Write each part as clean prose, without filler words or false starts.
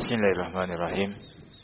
Bismillahirrahmanirrahim.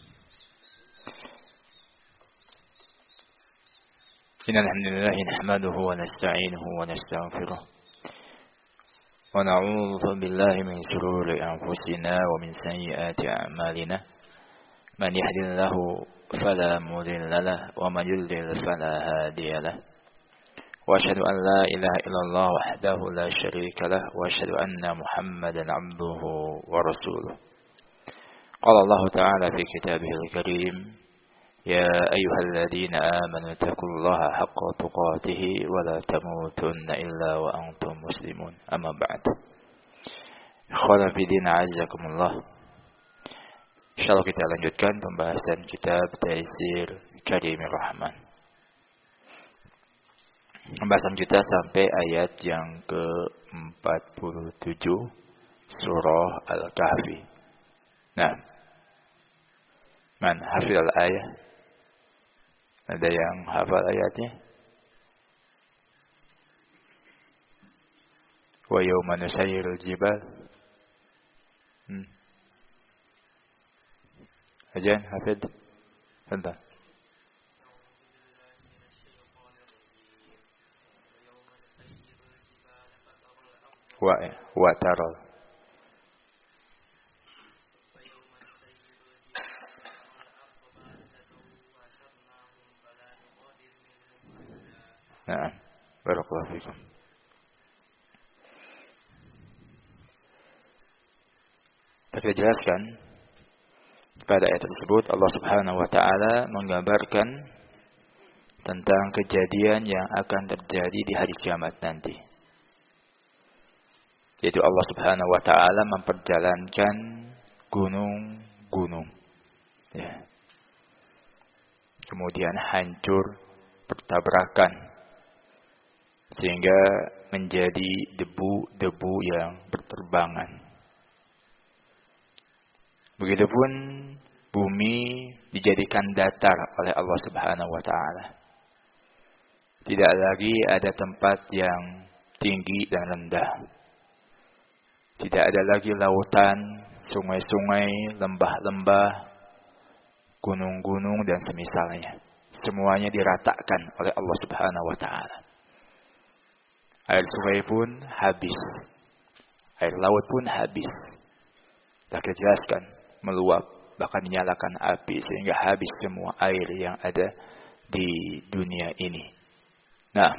Innal hamdalillah nahmaduhu wa nasta'inuhu wa nastaghfiruh. Wa na'udzu billahi min shururi anfusina wa min sayyiati a'malina. Man yahdihillahu fala mudilla lahu wa man yudlil fala hadiya lahu. Wa asyhadu an la ilaha illallah wahdahu la syarika lahu wa asyhadu anna Muhammadan 'abduhu wa rasuluh. Qala Allah Ta'ala fi kitabihil karim, ya ayyuhalladzina amanu taqullaha haqqa tuqatih wa la tamutunna illa wa antum muslimun. Amma ba'd. Ikhwan fi din, a'azzakumullah. Insyaallah kita lanjutkan pembahasan kitab Taysir Karimir Rahman. Pembahasan kita sampai ayat yang ke-47 surah Al-Kahfi. Nah, man hafidhal ayat? Ada yang hafal ayatnya? Wa yawma nusayyirul jibal. Ajan hafid? Tentang. Wa taral. Nah, barakallahu fikum. Kita jelaskan pada ayat tersebut Allah Subhanahu wa taala menggambarkan tentang kejadian yang akan terjadi di hari kiamat nanti. Yaitu Allah Subhanahu wa taala memperjalankan gunung-gunung. Ya. Kemudian hancur bertabrakan sehingga menjadi debu-debu yang berterbangan. Begitupun bumi dijadikan datar oleh Allah Subhanahu wa taala. Tidak lagi ada tempat yang tinggi dan rendah. Tidak ada lagi lautan, sungai-sungai, lembah-lembah, gunung-gunung dan semisalnya. Semuanya diratakan oleh Allah Subhanahu wa taala. Air sungai pun habis. Air laut pun habis. Tak jelaskan, meluap, bahkan dinyalakan api sehingga habis semua air yang ada di dunia ini. Nah,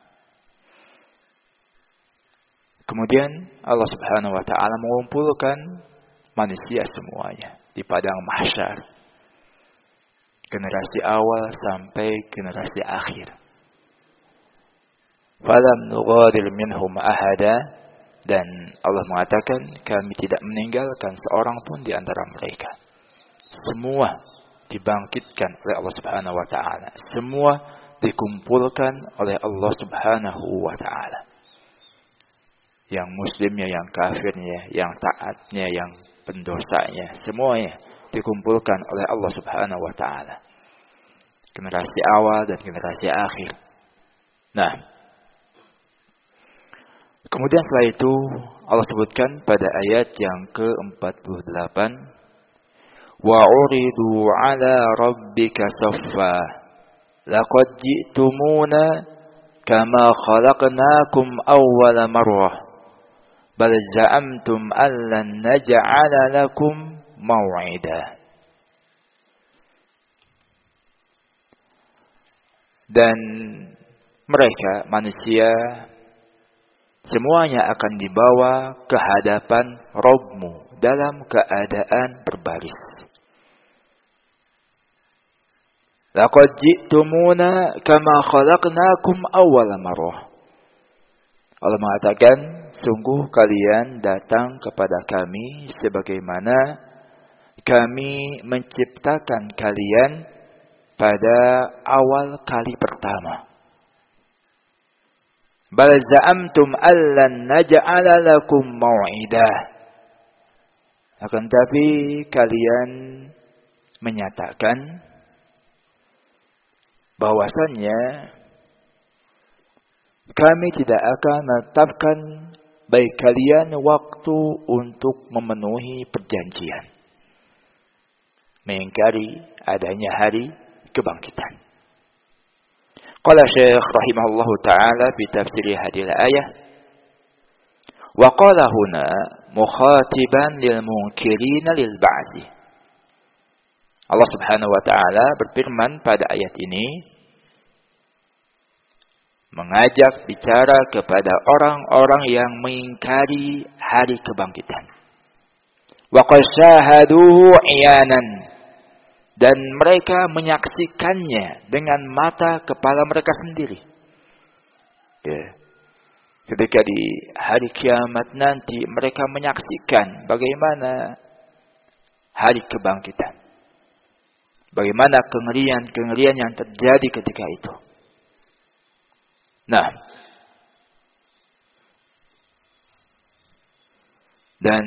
kemudian Allah Subhanahu wa taala mengumpulkan manusia semuanya di padang mahsyar. Generasi awal sampai generasi akhir. Falam nughadir minhum ahada, dan Allah mengatakan kami tidak meninggalkan seorang pun di antara mereka. Semua dibangkitkan oleh Allah Subhanahu wa taala. Semua dikumpulkan oleh Allah Subhanahu wa taala. Yang muslimnya, yang kafirnya, yang taatnya, yang pendosanya, semuanya dikumpulkan oleh Allah Subhanahu wa taala. Generasi awal dan generasi akhir. Nah, kemudian setelah itu Allah sebutkan pada ayat yang ke-48, wa uridu ala rabbika saffa laqad ji'tumuna kama khalaqnakum awwala marrah bal za'amtum allan naj'ala lakum maw'ida. Dan mereka manusia semuanya akan dibawa ke hadapan Rabb-Mu dalam keadaan berbaris. Laqad ji'tumuna kama khalaqnakum awwala marrah. Allah mengatakan, sungguh kalian datang kepada kami sebagaimana kami menciptakan kalian pada awal kali pertama. Bal za'amtum allan naj'ala lakum maw'idah. Akan tapi kalian menyatakan bahwasannya kami tidak akan menetapkan bagi kalian waktu untuk memenuhi perjanjian. mengingkari adanya hari kebangkitan. Qala Syekh rahimahullahu taala fi tafsir hadhihi al-ayah wa qala huna mukhatiban lil munkirin lil ba'si. Allah Subhanahu wa taala berfirman pada ayat ini mengajak bicara kepada orang-orang yang mengingkari hari kebangkitan. Wa qad syahaduhu iyanan, dan mereka menyaksikannya dengan mata kepala mereka sendiri. Ya. Ketika di hari kiamat nanti mereka menyaksikan bagaimana hari kebangkitan. Bagaimana kengerian-kengerian yang terjadi ketika itu. Nah, dan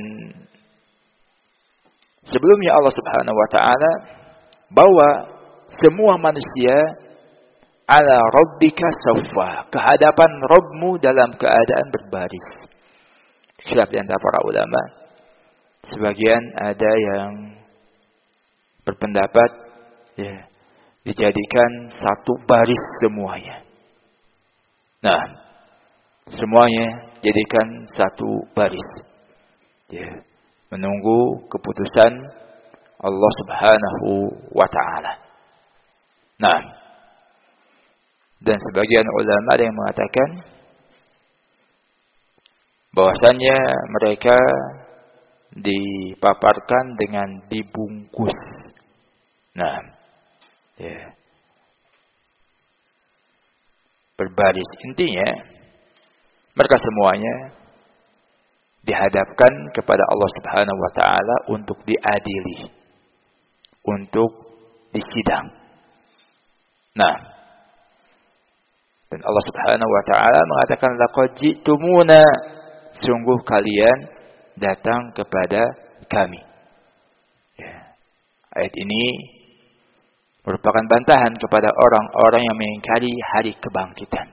sebelumnya Allah Subhanahu wa taala bawa semua manusia ala rabbika saffa, ke hadapan Rabbmu dalam keadaan berbaris. Khilaf di antara para ulama. Sebagian ada yang berpendapat ya, dijadikan satu baris semuanya. Nah, semuanya jadikan satu baris. Ya, menunggu keputusan Allah Subhanahu wa taala. Nah, dan sebagian ulama ada yang mengatakan bahwasannya mereka dipaparkan dengan dibungkus. Nah, ya. Berbaris. Intinya, mereka semuanya dihadapkan kepada Allah Subhanahu wa taala untuk diadili, untuk disidang. Nah, dan Allah Subhanahu wa taala mengatakan laqad ji'tumuna, sungguh kalian datang kepada kami. Ya. Ayat ini merupakan bantahan kepada orang-orang yang mengingkari hari kebangkitan.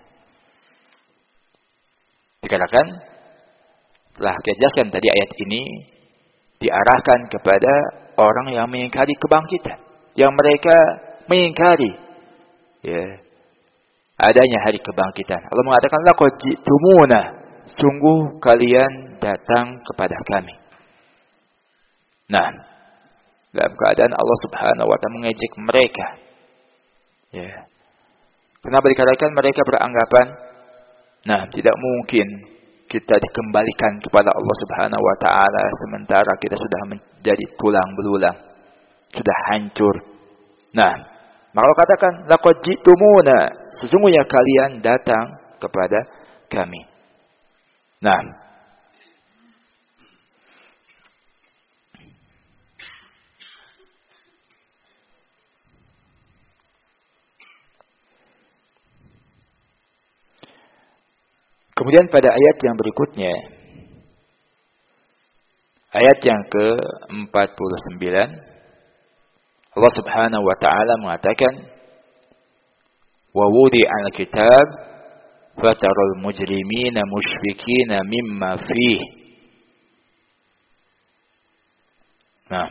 Dikatakan, telah kita jelaskan tadi ayat ini diarahkan kepada orang yang mengingkari kebangkitan. Yang mereka mengingkari ya, adanya hari kebangkitan. Allah mengatakan, laqad ji'tumuna, sungguh kalian datang kepada kami. Nah, dalam keadaan Allah Subhanahu wa taala mengejek mereka. Ya. Kenapa dikatakan mereka beranggapan, nah, tidak mungkin kita dikembalikan kepada Allah Subhanahu wa taala sementara kita sudah menjadi tulang belulang, sudah hancur. Nah, maka Allah katakan laqad ji'tumuna, sesungguhnya kalian datang kepada kami. Nah, kemudian pada ayat yang berikutnya, ayat yang ke-49, Allah Subhanahu wa taala mengatakan, "Wa wudi'al kitab fataral mujrimina mushfiqina mimma fihi." Nah,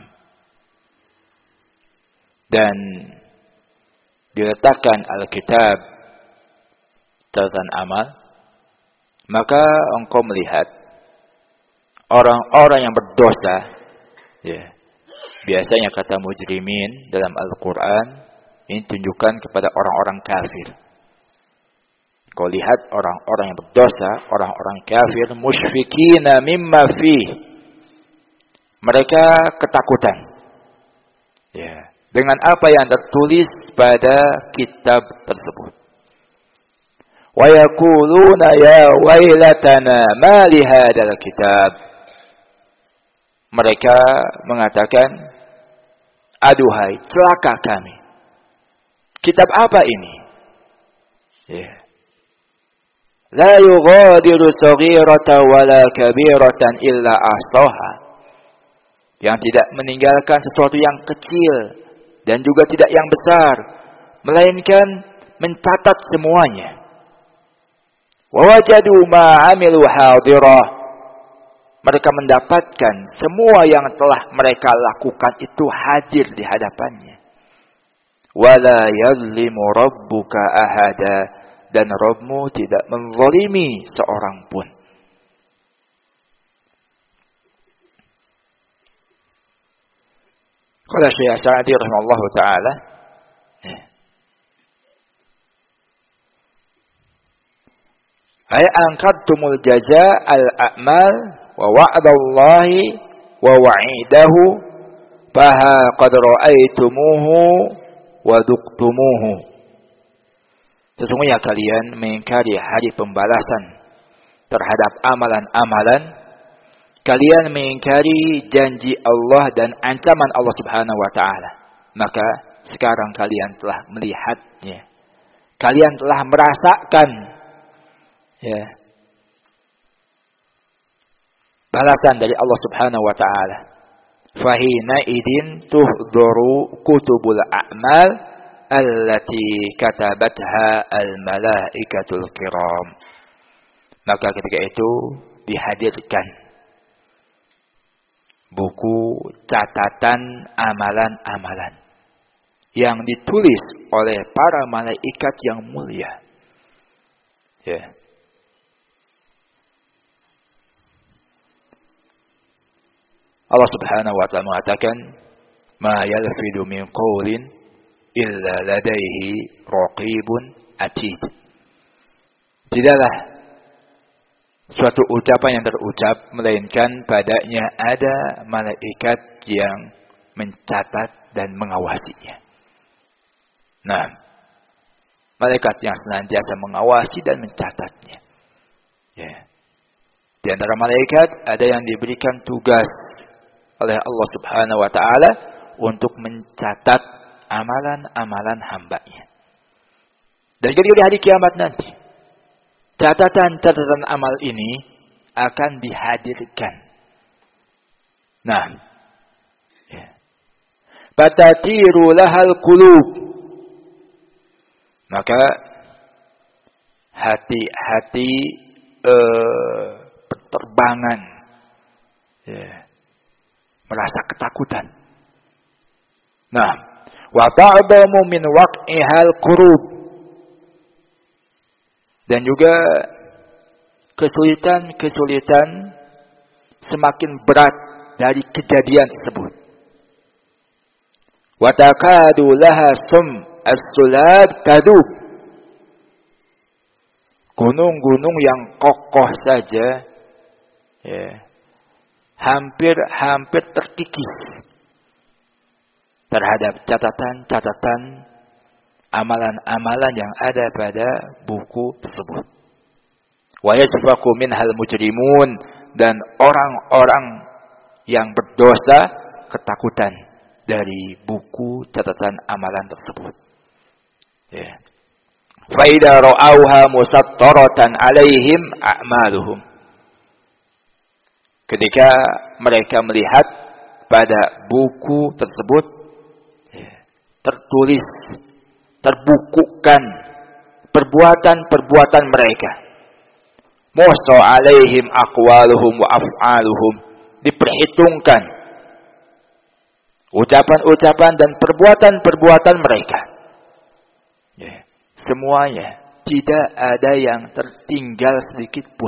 dan diletakkan Alkitab, catatan amal, maka engkau melihat orang-orang yang berdosa, ya. Biasanya kata mujrimin dalam Al-Quran ini tunjukkan kepada orang-orang kafir. Kau lihat orang-orang yang berdosa, orang-orang kafir, musyfikina mimma fih. Mereka ketakutan. Ya, dengan apa yang tertulis pada kitab tersebut. Wa yaquluna ya wailatana ma li hadzal kitab. Mereka mengatakan, aduhai, celaka kami. Kitab apa ini? Ya. La yughadiru saghiratan wala kabiratan illa ahsaha. Yang tidak meninggalkan sesuatu yang kecil dan juga tidak yang besar, melainkan mencatat semuanya. Wa wajadu ma 'amilu hadirah. mereka mendapatkan semua yang telah mereka lakukan itu hadir di hadapannya. Wala yazlimu rabbuka ahada, dan Rabbmu tidak menzalimi seorang pun. Qala Syekh Sa'di rahimahullahu taala, ay anqadtumul jazaa al-a'mal wa wa'dallahi wa wa'idahu faha qad ra'aitumuhu wa duqtumuhu. Sesungguhnya kalian mengingkari hari pembalasan terhadap amalan-amalan, kalian mengingkari janji Allah dan ancaman Allah Subhanahu wa taala. Maka sekarang kalian telah melihatnya. Kalian telah merasakan balasan dari Allah Subhanahu wa taala. Fahina idin tuhdharu kutubul a'mal allati katabatha al-malaikatul kiram. Maka ketika itu dihadirkan buku catatan amalan-amalan yang ditulis oleh para malaikat yang mulia. Allah Subhanahu wa ta'ala mengatakan, "Ma yalfidu min qawlin illa ladaihi raqibun atid." Tidaklah suatu ucapan yang terucap melainkan padanya ada malaikat yang mencatat dan mengawasinya. Nah, malaikat yang senantiasa mengawasi dan mencatatnya. Di antara malaikat ada yang diberikan tugas oleh Allah Subhanahu wa taala untuk mencatat amalan-amalan hamba-Nya. Dan jadi di hari kiamat nanti, catatan-catatan amal ini akan dihadirkan. Nah, fatatiru lahal qulub. Maka hati-hati berterbangan, merasa ketakutan. Nah, wa ta'damu min waq'ihal qurub. Dan juga kesulitan-kesulitan semakin berat dari kejadian tersebut. Wa takadu laha sum as-sulab tadub. Gunung-gunung yang kokoh saja hampir terkikis terhadap catatan-catatan amalan-amalan yang ada pada buku tersebut. Wa yasfaqu minhal mujrimun, dan orang-orang yang berdosa ketakutan dari buku catatan amalan tersebut. Fa idza ra'awha musattaratan 'alaihim a'maluhum. Ketika mereka melihat pada buku tersebut tertulis, terbukukan perbuatan-perbuatan mereka. Musa 'alaihim aqwaluhum wa af'aluhum, diperhitungkan ucapan-ucapan dan perbuatan-perbuatan mereka. Semuanya, tidak ada yang tertinggal sedikit pun.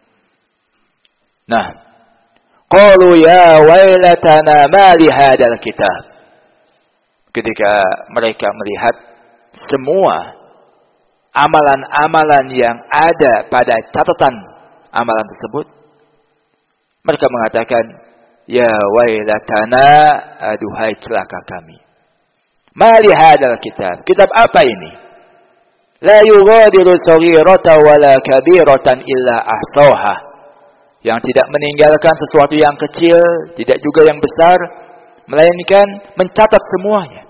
Nah, qalu ya wailatana ma li hadzal kitab. Ketika mereka melihat semua amalan-amalan yang ada pada catatan amalan tersebut, mereka mengatakan, ya wailatana, aduhai celaka kami. Ma li hadzal kitab. Kitab apa ini? La yughadiru saghiratan wala kabiratan illa ahsaha. Yang tidak meninggalkan sesuatu yang kecil, tidak juga yang besar, melainkan mencatat semuanya.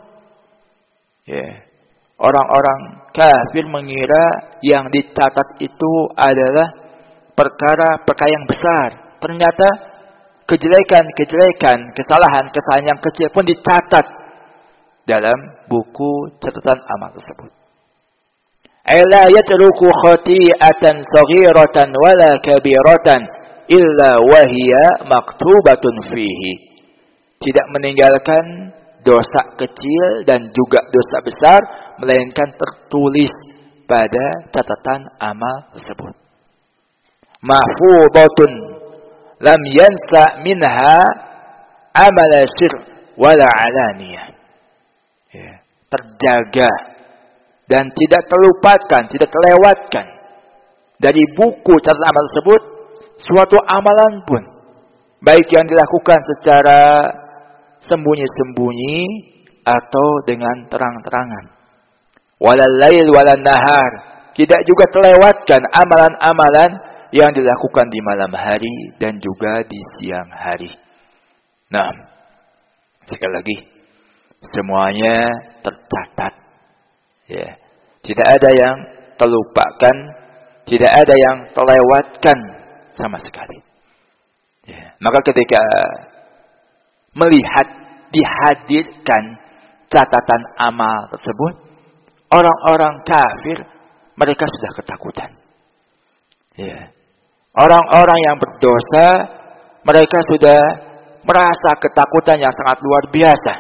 Orang-orang kafir mengira yang dicatat itu adalah perkara-perkara yang besar. Ternyata kejelekan-kejelekan, kesalahan-kesalahan yang kecil pun dicatat dalam buku catatan amal tersebut. Ay la yatruku khati'atan saghiratan wala kabiratan illa wahiya maktubatun fihi. Tidak meninggalkan dosa kecil dan juga dosa besar, melainkan tertulis pada catatan amal tersebut. Mahfudatun lam yansa minha amala sir wala alaniyah. Ya, terjaga dan tidak terlupakan, tidak terlewatkan dari buku catatan amal tersebut suatu amalan pun, baik yang dilakukan secara sembunyi-sembunyi atau dengan terang-terangan. Walal lail walal nahar, tidak juga terlewatkan amalan-amalan yang dilakukan di malam hari dan juga di siang hari. Nah, sekali lagi, semuanya tercatat. Ya, tidak ada yang terlupakan, tidak ada yang terlewatkan sama sekali. Ya, maka ketika melihat dihadirkan catatan amal tersebut, orang-orang kafir mereka sudah ketakutan. Ya. Orang-orang yang berdosa mereka sudah merasa ketakutan yang sangat luar biasa.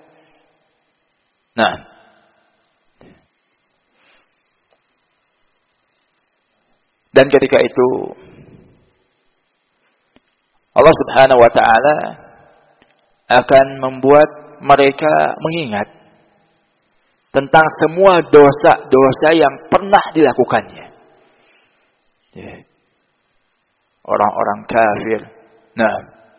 Nah, dan ketika itu Allah Subhanahu wa taala akan membuat mereka mengingat tentang semua dosa-dosa yang pernah dilakukannya. Ya. Orang-orang kafir, nah,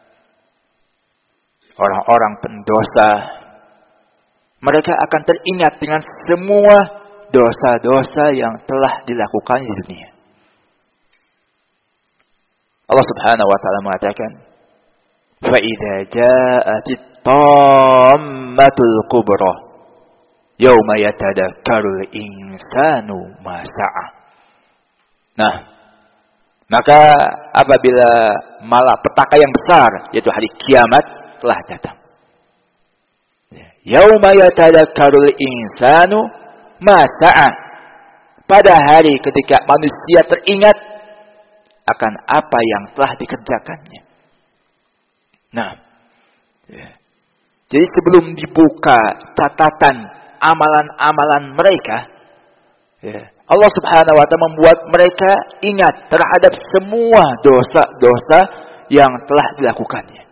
orang-orang pendosa, mereka akan teringat dengan semua dosa-dosa yang telah dilakukan di dunia. Allah Subhanahu wa taala mengatakan, "Fa-idza ja'atit tammatul kubra, yauma yatadakkarul insanu ma sa'a." Nah, maka apabila malapetaka yang besar, yaitu hari kiamat, telah datang. Yauma yatadakkarul insanu ma sa'a. Pada hari ketika manusia teringat akan apa yang telah dikerjakannya. Nah, jadi sebelum dibuka catatan amalan-amalan mereka, Allah Subhanahu wa taala membuat mereka ingat terhadap semua dosa-dosa yang telah dilakukannya.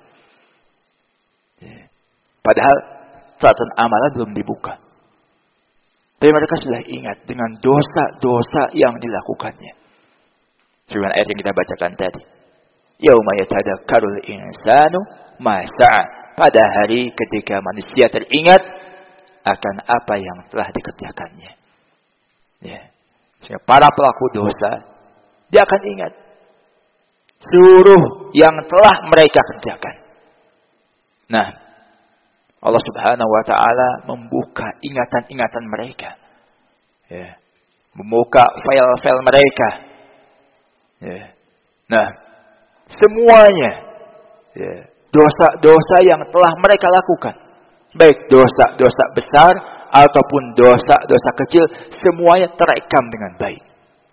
Padahal catatan amalan belum dibuka. Tapi mereka sudah ingat dengan dosa-dosa yang dilakukannya. Sebagaimana ayat yang kita bacakan tadi. Yauma yatadakkarul insanu ma sa'a. Pada hari ketika manusia teringat akan apa yang telah dikerjakannya. Ya. Sehingga para pelaku dosa, dia akan ingat seluruh yang telah mereka kerjakan. Nah, Allah Subhanahu wa taala membuka ingatan-ingatan mereka. Ya. Membuka file-file mereka. Ya. Nah, semuanya dosa-dosa yang telah mereka lakukan, baik dosa-dosa besar ataupun dosa-dosa kecil, semuanya terekam dengan baik.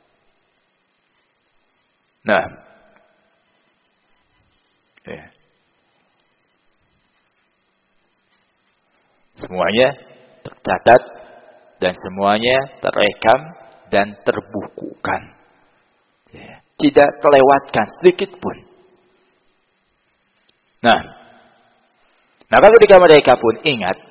Nah, semuanya tercatat dan semuanya terekam dan terbukukan. Tidak terlewatkan sedikit pun. Nah, maka ketika mereka pun ingat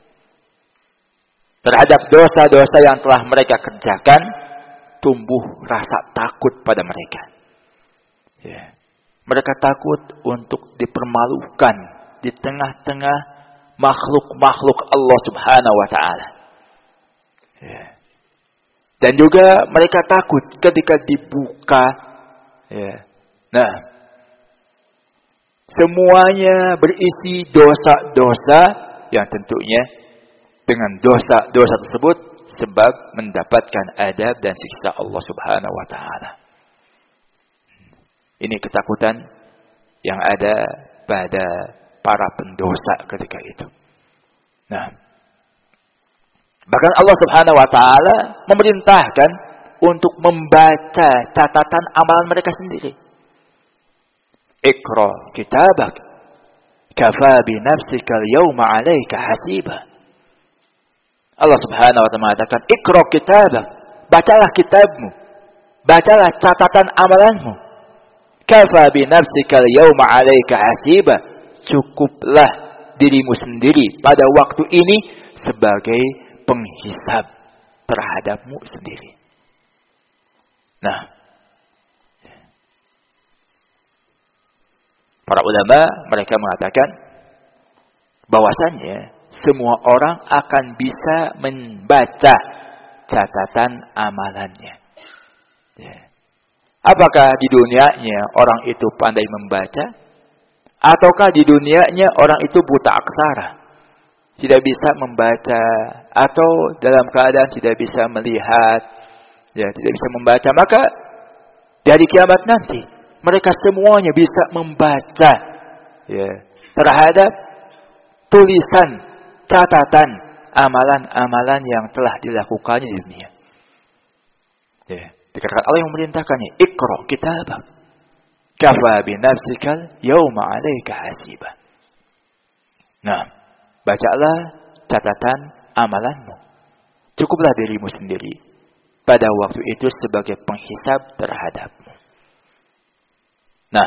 terhadap dosa-dosa yang telah mereka kerjakan, tumbuh rasa takut pada mereka. Ya. Mereka takut untuk dipermalukan di tengah-tengah makhluk-makhluk Allah Subhanahu wa taala. Ya. Dan juga mereka takut ketika dibuka. Ya. Nah, semuanya berisi dosa-dosa yang tentunya dengan dosa-dosa tersebut sebab mendapatkan adab dan siksa Allah Subhanahu wa taala. Ini ketakutan yang ada pada para pendosa ketika itu. Nah, bahkan Allah Subhanahu wa taala memerintahkan untuk membaca catatan amalan mereka sendiri. Iqra kitabak kafa bi nafsika al-yawma 'alaika hasiba. Allah Subhanahu wa taala mengatakan, "Iqra kitabak." Bacalah kitabmu. Bacalah catatan amalanmu. Kafa bi nafsika al-yawma 'alaika hasiba. Cukuplah dirimu sendiri pada waktu ini sebagai penghisab terhadapmu sendiri. Nah, para ulama mereka mengatakan bahwasannya semua orang akan bisa membaca catatan amalannya. Apakah di dunianya orang itu pandai membaca, ataukah di dunianya orang itu buta aksara, tidak bisa membaca, atau dalam keadaan tidak bisa melihat, tidak bisa membaca? Maka dari kiamat nanti mereka semuanya bisa membaca terhadap tulisan catatan amalan-amalan yang telah dilakukannya di dunia. Dikatakan Allah yang memerintahkannya, Iqra kitabak kafa bi nafsikal yawma 'alaika hasiba. Nah, bacalah catatan amalanmu. Cukuplah dirimu sendiri pada waktu itu sebagai penghisab terhadapmu. Nah,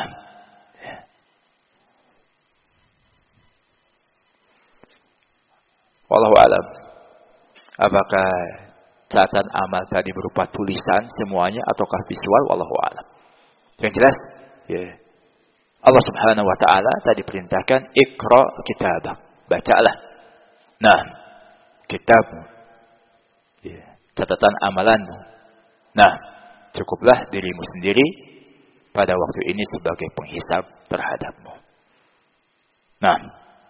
wallahu a'lam. Apakah catatan amal tadi berupa tulisan semuanya ataukah visual? Wallahu a'lam. Yang jelas, Allah Subhanahu wa taala tadi perintahkan Iqra kitabak. Bacalah. Nah, kitabmu. Catatan amalanmu. Nah, cukuplah dirimu sendiri pada waktu ini sebagai penghisab terhadapmu. Nah,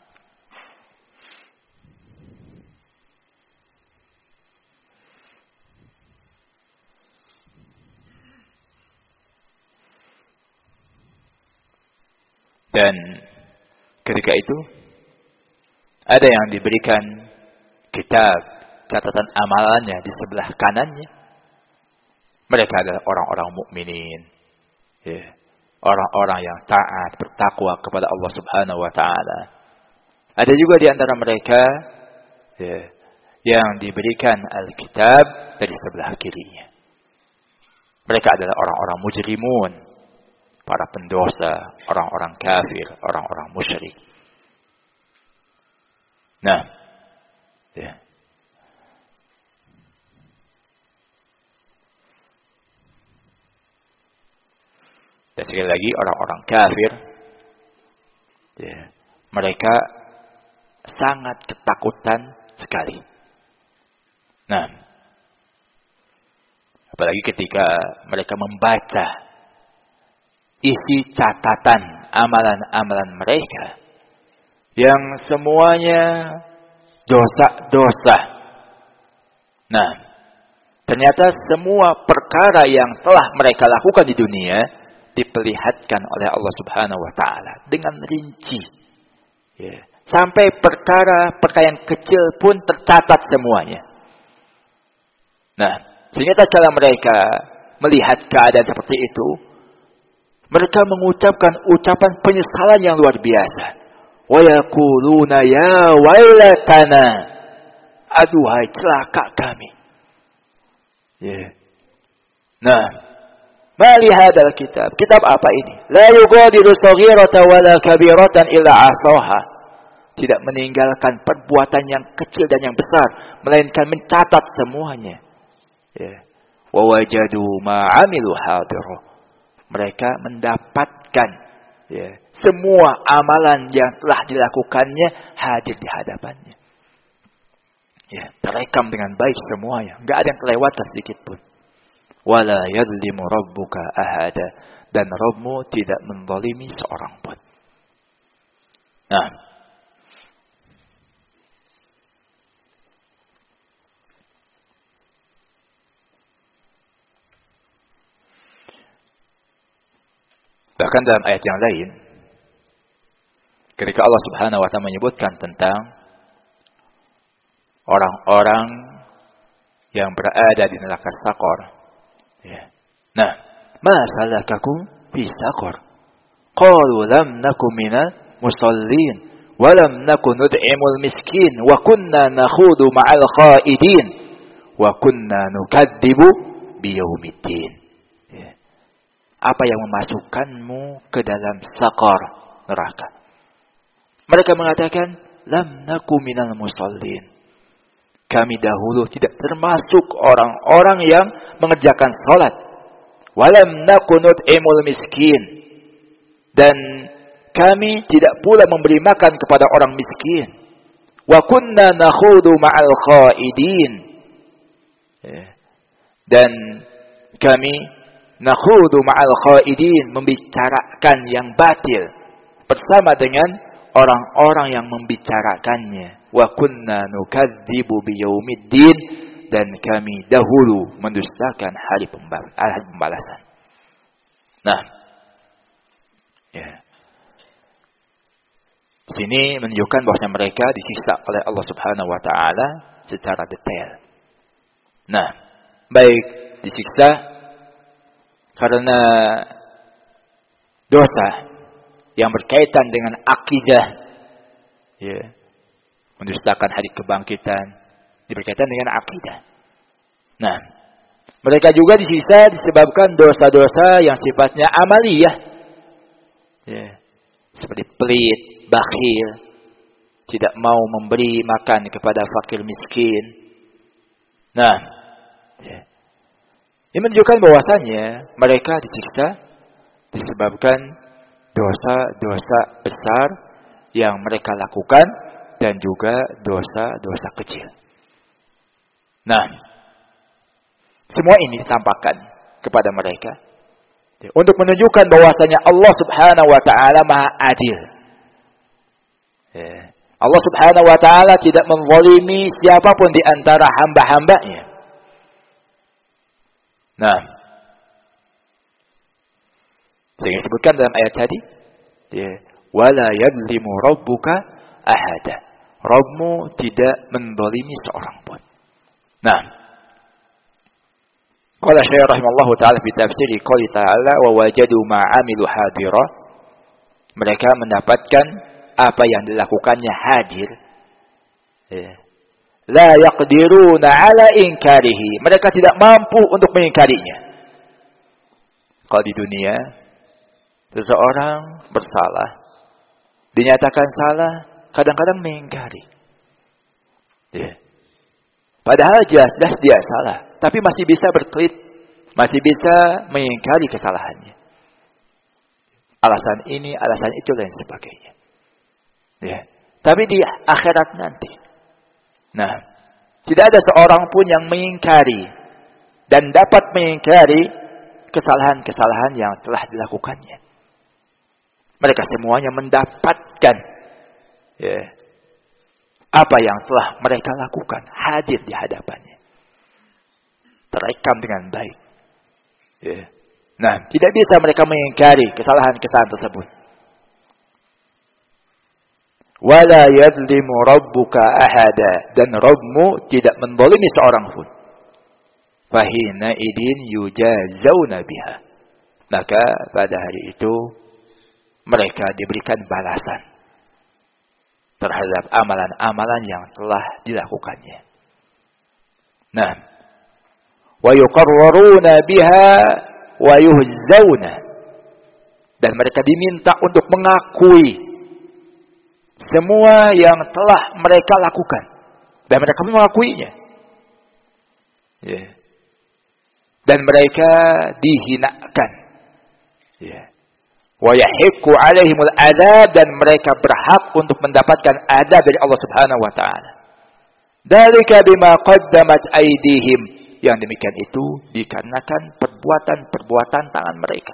dan ketika itu ada yang diberikan kitab catatan amalannya di sebelah kanannya. Mereka adalah orang-orang mukminin, orang-orang yang taat, bertakwa kepada Allah Subhanahu wa taala. Ada juga di antara mereka yang diberikan Alkitab dari sebelah kirinya. Mereka adalah orang-orang mujrimun, para pendosa, orang-orang kafir, orang-orang musyrik. Nah, dan sekali lagi orang-orang kafir, mereka sangat ketakutan sekali. Nah, apalagi ketika mereka membaca isi catatan amalan-amalan mereka yang semuanya dosa-dosa. Nah, ternyata semua perkara yang telah mereka lakukan di dunia diperlihatkan oleh Allah Subhanahu wa taala dengan rinci. Sampai perkara yang kecil pun tercatat semuanya. Nah, sehingga tatkala mereka melihat keadaan seperti itu, mereka mengucapkan ucapan penyesalan yang luar biasa. Wa yaquluna ya wailatana. Aduhai celaka kami. Nah, ma li hadzal kitab? Kitab apa ini? La yughadiru saghiratan wala kabiratan illa ahsaha. Tidak meninggalkan perbuatan yang kecil dan yang besar, melainkan mencatat semuanya. Wa wajadu ma 'amilu hadiru. Mereka mendapatkan semua amalan yang telah dilakukannya hadir di hadapannya. Terekam dengan baik semuanya, enggak ada yang kelewatan sedikit pun. Wala yadlimu rabbuka ahada, dan Rabbmu tidak menzalimi seorang pun. Nah, bahkan dalam ayat yang lain, ketika Allah Subhanahu wa taala menyebutkan tentang orang-orang yang berada di neraka Saqar. Nah, ma salakakum fi Saqar? qalu lam nakum minal musallin wa lam nakun nud'imul miskin wa kunna nakhudu ma'al khaidin wa kunna nukadzibu biyaumiddin. Apa yang memasukkanmu ke dalam saqar, neraka? Mereka mengatakan lam nakum minal musallin. Kami dahulu tidak termasuk orang-orang yang mengerjakan salat. Wa lam nakun nud'imul miskin. Dan kami tidak pula memberi makan kepada orang miskin. Wa kunna nakhudu ma'al khaidin. Dan kami nakhudu ma'al khaidin, membicarakan yang batil bersama dengan orang-orang yang membicarakannya. Wa kunna nukadzibu biyaumiddin, dan kami dahulu mendustakan hari pembalasan. Nah, ya. Sini menunjukkan bahwa mereka disiksa oleh Allah Subhanahu wa taala secara detail. Nah, baik disiksa karena dosa yang berkaitan dengan akidah, ya, mendustakan hari kebangkitan, berkaitan dengan akidah. Nah, mereka juga disiksa disebabkan dosa-dosa yang sifatnya amaliyah, ya, seperti pelit, bakhil, tidak mau memberi makan kepada fakir miskin. Nah, ya, ini menunjukkan bahwasannya mereka disiksa disebabkan dosa-dosa besar yang mereka lakukan dan juga dosa-dosa kecil. Nah, semua ini ditampakkan kepada mereka untuk menunjukkan bahwasanya Allah Subhanahu wa taala Maha Adil. Allah Subhanahu wa taala tidak menzalimi siapapun di antara hamba-hambanya. Nah, sehingga disebutkan dalam ayat tadi, wala yadlimu rabbuka ahada. Rabbmu tidak menzalimi seorang pun. Nah, qala Syekh rahimallahu taala fi tafsir qouli ta'ala wa wajadu ma 'amilu hadira. Mereka mendapatkan apa yang dilakukannya hadir. La yaqdiruna 'ala inkarihi. Mereka tidak mampu untuk mengingkarinya. Kalau di dunia seseorang bersalah, dinyatakan salah, kadang-kadang mengingkari. Padahal jelas-jelas dia salah, tapi masih bisa berkelit, masih bisa mengingkari kesalahannya. Alasan ini, alasan itu, dan sebagainya. Tapi di akhirat nanti, nah, tidak ada seorang pun yang mengingkari dan dapat mengingkari kesalahan-kesalahan yang telah dilakukannya. Mereka semuanya mendapatkan apa yang telah mereka lakukan hadir di hadapannya, terekam dengan baik. Nah, tidak bisa mereka mengingkari kesalahan-kesalahan tersebut. Wala yadlimu rabbuka ahada, dan Rabbmu tidak menzalimi seorang pun. Fahina idin yujazawna biha, maka pada hari itu mereka diberikan balasan terhadap amalan-amalan yang telah dilakukannya. Nah, wa yuqarraruna biha wa yuhzauna, dan mereka diminta untuk mengakui semua yang telah mereka lakukan, dan mereka mengakuinya. Dan mereka dihinakan. Wa yahiqqu 'alaihimul 'adzab, dan mereka berhak untuk mendapatkan azab dari Allah Subhanahu wa taala. Dzalika bima qaddamat aydihim, yang demikian itu dikarenakan perbuatan-perbuatan tangan mereka.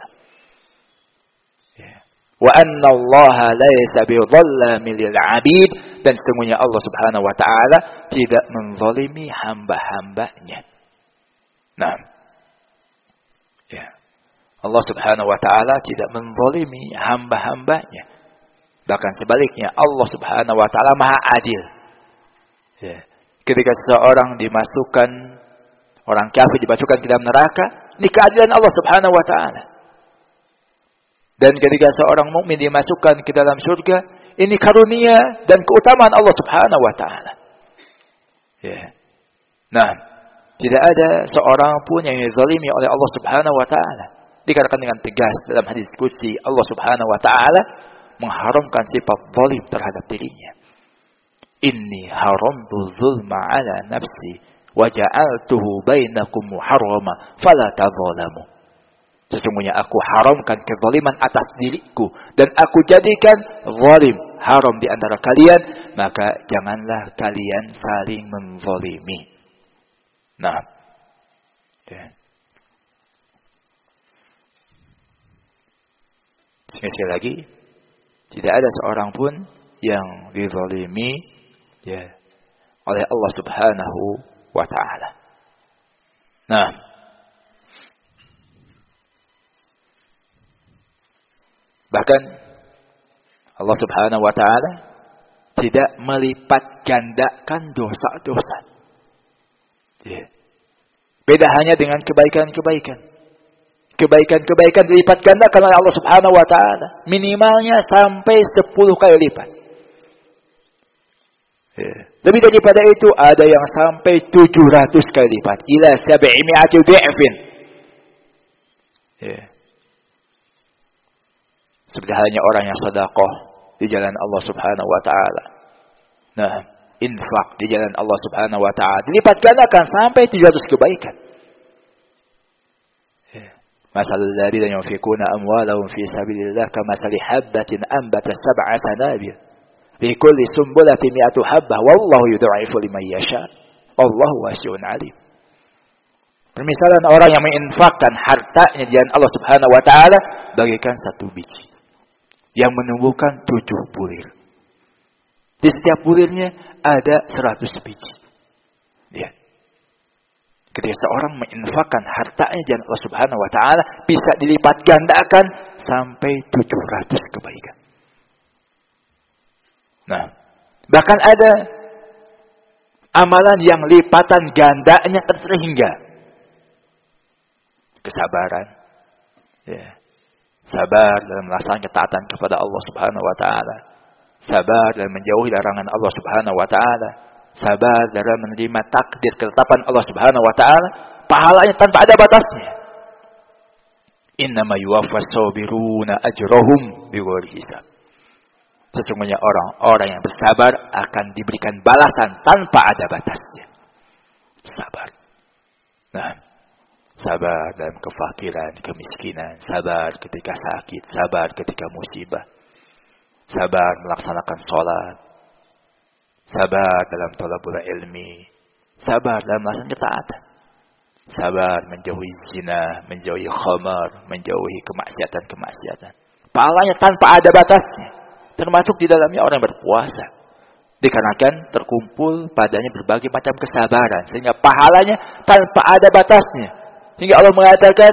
Wa anna Allah laysa bidzallamin lil 'abid, dan sesungguhnya Allah Subhanahu wa taala tidak menzalimi hamba-hambanya. Nah, Allah Subhanahu wa taala tidak menzalimi hamba-hambanya. Bahkan sebaliknya, Allah Subhanahu wa taala Maha Adil. Ketika seseorang dimasukkan, orang kafir dimasukkan ke dalam neraka, ini keadilan Allah Subhanahu wa taala. Dan ketika seorang mukmin dimasukkan ke dalam surga, ini karunia dan keutamaan Allah Subhanahu wa taala. Ya. Nah, tidak ada seorang pun yang dizalimi oleh Allah Subhanahu wa taala. Dikatakan dengan tegas dalam hadis qudsi, Allah Subhanahu wa taala mengharamkan sifat zalim terhadap dirinya. Inni haramtu zulma ala nafsi wa ja'altuhu bainakum muharrama fala tadzalamu. Sesungguhnya aku haramkan kezaliman atas diriku dan aku jadikan zalim haram di antara kalian, maka janganlah kalian saling menzalimi. Nah, sekali lagi, tidak ada seorang pun yang dizalimi oleh Allah Subhanahu wa taala. Nah, bahkan Allah Subhanahu wa taala tidak melipat gandakan dosa-dosa. Beda hanya dengan kebaikan-kebaikan. Kebaikan-kebaikan dilipat gandakan oleh Allah Subhanahu wa taala, minimalnya sampai 10 kali lipat. Lebih daripada itu ada yang sampai 700 kali lipat, ila 700 dhi'fin. Seperti halnya orang yang sedekah di jalan Allah Subhanahu wa taala. Nah, infak di jalan Allah Subhanahu wa taala dilipat gandakan sampai 700 kebaikan. Masalul ladzina yunfikuna amwalahum fi sabilillah kamathali habbatin anbatat sab'a sanabil fi kulli sumbulatin mi'atu habbah wallahu yudha'ifu liman yasha. Wallahu wasi'un 'alim. Permisalan orang yang menginfakkan hartanya di jalan Allah Subhanahu wa taala bagaikan satu biji yang menumbuhkan 7 bulir. Di setiap bulirnya ada 100 biji. Lihat. Ketika seorang menginfakkan hartanya di jalan Allah Subhanahu wa taala bisa dilipat gandakan sampai 700 kebaikan. Nah, bahkan ada amalan yang lipatan gandanya terhingga kesabaran. Sabar dalam melaksanakan ketaatan kepada Allah Subhanahu wa taala. Sabar dalam menjauhi larangan Allah Subhanahu wa taala. Sabar dalam menerima takdir ketetapan Allah Subhanahu wa taala, pahalanya tanpa ada batasnya. Innama yuwaffas sabiruna ajrahum bighairi hisab. Sesungguhnya orang-orang yang bersabar akan diberikan balasan tanpa ada batasnya. Sabar. Nah, sabar dalam kefakiran, kemiskinan, sabar ketika sakit, sabar ketika musibah. Sabar melaksanakan sholat. Sabar dalam thalabul ilmi. Sabar dalam melaksanakan ketaatan. Sabar menjauhi zina, menjauhi khamar, menjauhi kemaksiatan-kemaksiatan. Pahalanya tanpa ada batasnya. Termasuk di dalamnya orang berpuasa. Dikarenakan terkumpul padanya berbagai macam kesabaran. Sehingga pahalanya tanpa ada batasnya. Hingga Allah mengatakan,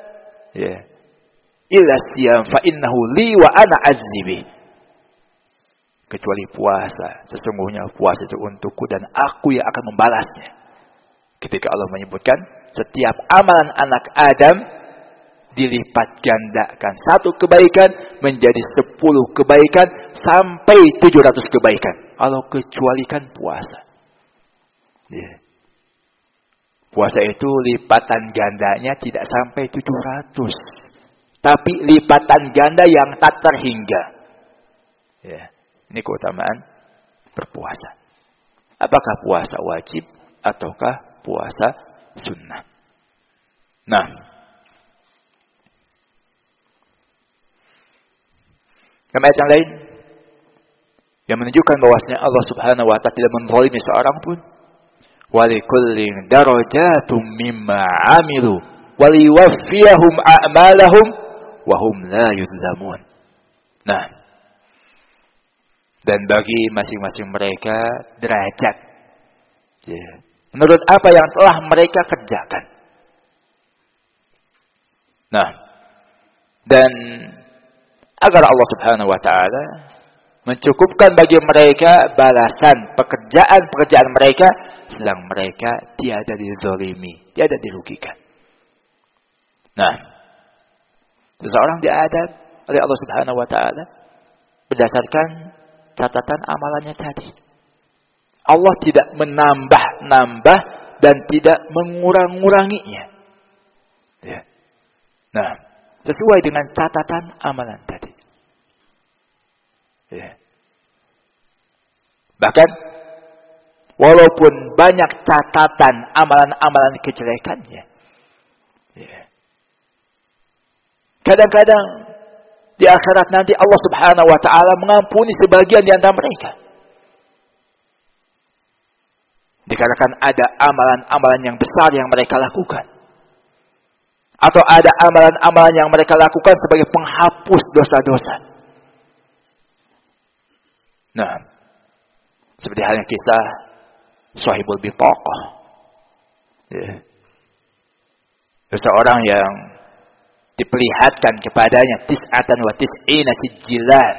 illa siyam fa innahu li wa ana azzibi. Kecuali puasa. Sesungguhnya puasa itu untukku dan aku yang akan membalasnya. Ketika Allah menyebutkan setiap amalan anak Adam dilipat gandakan. 1 kebaikan menjadi 10 kebaikan sampai 700 kebaikan. Allah kecualikan puasa. Puasa itu lipatan gandanya tidak sampai 700. Tapi lipatan ganda yang tak terhingga. Ini keutamaan berpuasa. Apakah puasa wajib ataukah puasa sunnah? Nah, dalam ayat yang lain yang menunjukkan bahwasanya Allah Subhanahu wa taala tidak menzalimi seorang pun. Walikullin darajatum mimma 'amilu waliwaffiyahum a'malahum wa hum la yuzlamun. Nah, dan bagi masing-masing mereka derajat menurut apa yang telah mereka kerjakan. Nah, dan agar Allah Subhanahu wa taala mencukupkan bagi mereka balasan pekerjaan-pekerjaan mereka sedang mereka tiada dizalimi, tiada dirugikan. Nah, seseorang diadab oleh Allah Subhanahu wa taala berdasarkan catatan amalannya tadi. Allah tidak menambah-nambah dan tidak mengurang-nguranginya. Ya. Nah, sesuai dengan catatan amalan tadi. Ya. Bahkan walaupun banyak catatan amalan-amalan kejelekannya, ya. Kadang-kadang di akhirat nanti Allah Subhanahu wa taala mengampuni sebagian di antara mereka. Dikarenakan ada amalan-amalan yang besar yang mereka lakukan. Atau ada amalan-amalan yang mereka lakukan sebagai penghapus dosa-dosa. Nah, seperti halnya kisah Shahibul Bitaqah. Ya. Seseorang yang diperlihatkan kepadanya tis'atan wa tis'ina sijjilan,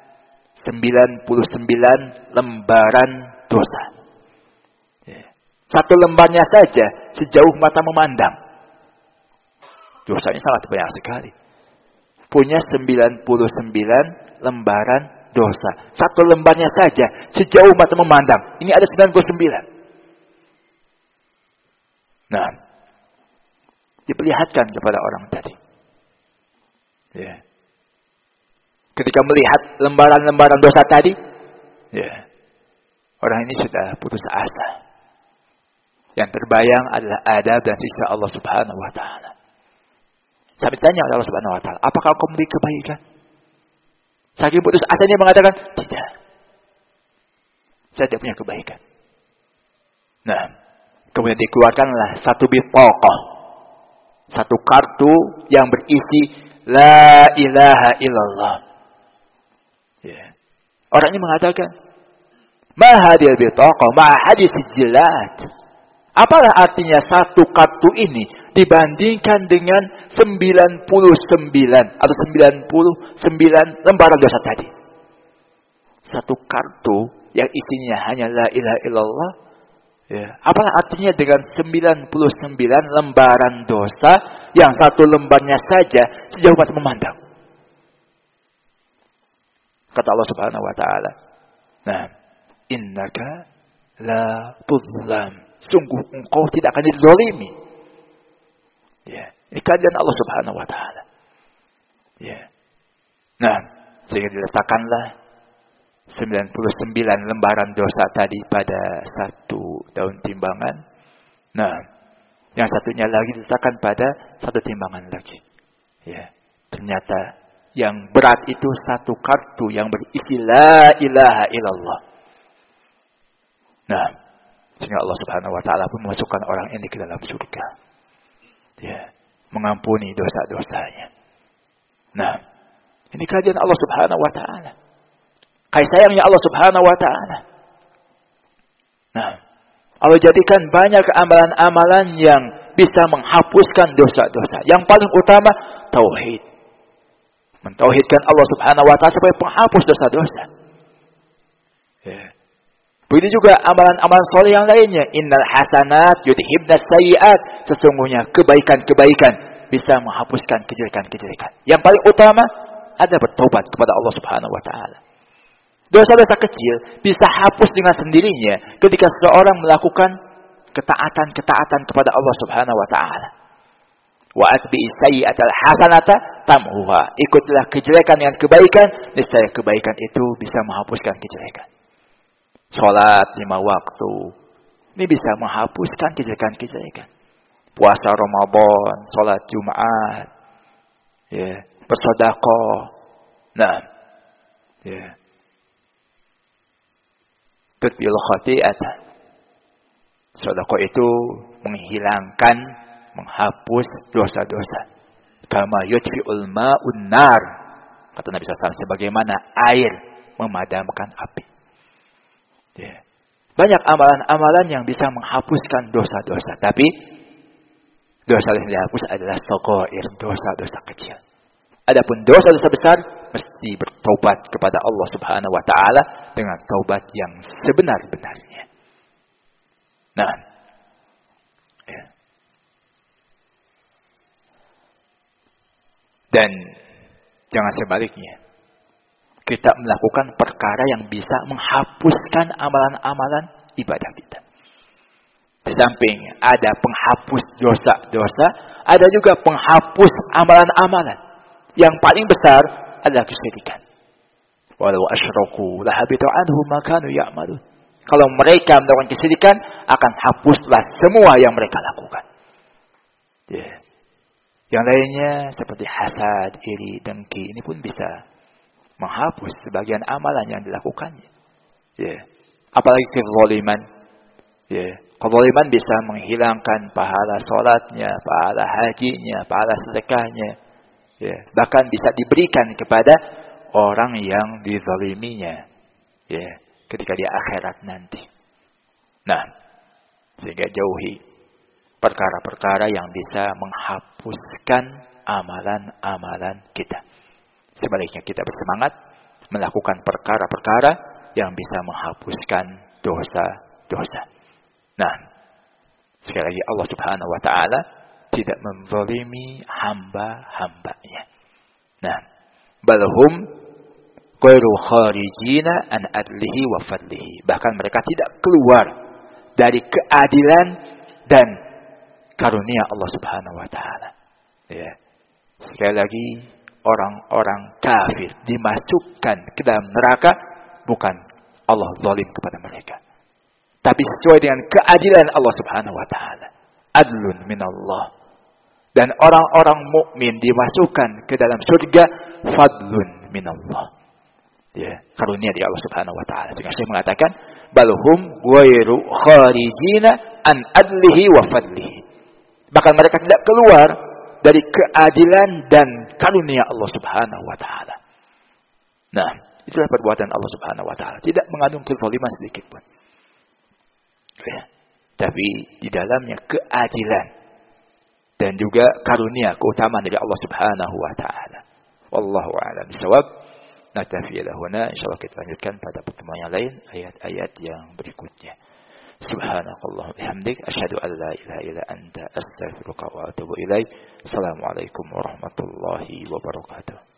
99 lembaran dosa. Ya. Satu lembarnya saja sejauh mata memandang. Dosanya sangat banyak sekali. Punya 99 lembaran dosa. Satu lembarnya saja sejauh mata memandang. Ini ada 99. Nah, diperlihatkan kepada orang tadi. Ya. Ketika melihat lembaran-lembaran dosa tadi, ya, orang ini sudah putus asa. Yang terbayang adalah adab dan siksa Allah Subhanahu wa taala. Sampai tanya oleh Allah Subhanahu wa taala, apakah kau memiliki kebaikan? Saking putus asa dia mengatakan, tidak. Saya tidak punya kebaikan. Nah, kemudian dikeluarkanlah satu bitaqah. Satu kartu yang berisi La ilaha illallah. Ya. Orang ini mengatakan, Ma hadil bitaqah, ma hadis sijillat. Apalah artinya satu kartu ini dibandingkan dengan 99 atau 99 lembaran dosa tadi. Satu kartu yang isinya hanya la ilaha illallah. Ya. Apalah artinya dengan 99 lembaran dosa yang satu lembarnya saja sejauh mata memandang. Kata Allah Subhanahu wa taala, "Nah, innaka la tuzlam." Sungguh engkau tidak akan dizalimi. Ya, ini kajian Allah Subhanahu wa taala. Ya. Nah, sehingga diletakkanlah 99 lembaran dosa tadi pada satu daun timbangan. Nah, yang satunya lagi diletakkan pada satu timbangan lagi. Ya, ternyata yang berat itu satu kartu yang berisi la ilaha illallah. Nah, sehingga Allah Subhanahu wa taala pun memasukkan orang ini ke dalam surga. Ya, mengampuni dosa-dosanya. Nah, ini kajian Allah Subhanahu wa taala. Kasih sayangnya Allah Subhanahu wa taala. Nah, Allah jadikan banyak amalan-amalan yang bisa menghapuskan dosa-dosa. Yang paling utama tauhid. Mentauhidkan Allah Subhanahu wa taala sebagai penghapus dosa-dosa. Ya. Begitu juga amalan-amalan soleh yang lainnya. Innal hasanat yudhibnas sayyi'at. Sesungguhnya kebaikan-kebaikan bisa menghapuskan kejelekan-kejelekan. Yang paling utama ada bertobat kepada Allah Subhanahu wa taala. Dosa-dosa kecil bisa hapus dengan sendirinya ketika seseorang melakukan ketaatan-ketaatan kepada Allah Subhanahu wa taala. Wa atbi'i sayyi'atal hasanata tamhuha. Ikutilah kejelekan dengan kebaikan, niscaya kebaikan itu bisa menghapuskan kejelekan. Salat 5 waktu. Ini bisa menghapuskan kejelekan-kejelekan. Puasa Ramadan, salat Jumat, ya, bersedekah. Nah, ya. Tutbil khati'ata. Sedekah itu menghilangkan, menghapus dosa-dosa. Kama yutfi'ul ma'un nar. Kata Nabi SAW, sebagaimana air memadamkan api. Ya. Banyak amalan-amalan yang bisa menghapuskan dosa-dosa. Tapi dosa yang dihapus adalah shaghair, dosa-dosa kecil. Adapun dosa-dosa besar mesti bertobat kepada Allah Subhanahu wa taala dengan taubat yang sebenar-benarnya. Nah, ya. Dan Jangan sebaliknya. Kita melakukan perkara yang bisa menghapuskan amalan-amalan ibadah kita. Di samping ada penghapus dosa-dosa, ada juga penghapus amalan-amalan. Yang paling besar adalah kesyirikan. Walau asyraku lahabita anhum ma kanu ya'malun. Kalau mereka melakukan kesyirikan, akan hapuslah semua yang mereka lakukan. Yeah. Yang lainnya seperti hasad, iri, dengki, ini pun bisa menghapus sebagian amalan yang dilakukannya. Yeah. Apalagi kezaliman. Yeah. Kezaliman bisa menghilangkan pahala salatnya, pahala hajinya, pahala sedekahnya. Yeah. Bahkan bisa diberikan kepada orang yang dizaliminya. Yeah. Ketika di akhirat nanti. Nah, sehingga jauhi perkara-perkara yang bisa menghapuskan amalan-amalan kita. Sebaliknya kita bersemangat melakukan perkara-perkara yang bisa menghapuskan dosa-dosa. Nah, sekali lagi Allah Subhanahu wa taala tidak menzalimi hamba-hambanya. Nah, balhum ghairu kharijina an adlihi wa fadlihi. Bahkan mereka tidak keluar dari keadilan dan karunia Allah Subhanahu wa taala. Ya. Sekali lagi, orang-orang kafir dimasukkan ke dalam neraka bukan Allah zalim kepada mereka, tapi sesuai dengan keadilan Allah Subhanahu wa taala. Adlun minallah. Dan orang-orang mukmin dimasukkan ke dalam surga fadlun minallah. Ya, karunia dari Allah Subhanahu wa taala. Sehingga saya mengatakan balhum ghairu kharijina an adlihi wa fadlihi. Bahkan mereka tidak keluar dari keadilan dan karunia Allah Subhanahu wa taala. Nah, itulah perbuatan Allah Subhanahu wa taala, tidak mengandung kezaliman sedikit pun. Ya. Tapi di dalamnya keadilan dan juga karunia, keutamaan dari Allah Subhanahu wa taala. Wallahu a'lam bishawab. Naktafi ila huna, insyaallah kita lanjutkan pada pertemuan yang lain, ayat-ayat yang berikutnya. Subhanakallahumma bihamdik, asyhadu an la ilaha illa anta, astaghfiruka wa atubu ilaik. Assalamualaikum warahmatullahi wabarakatuh.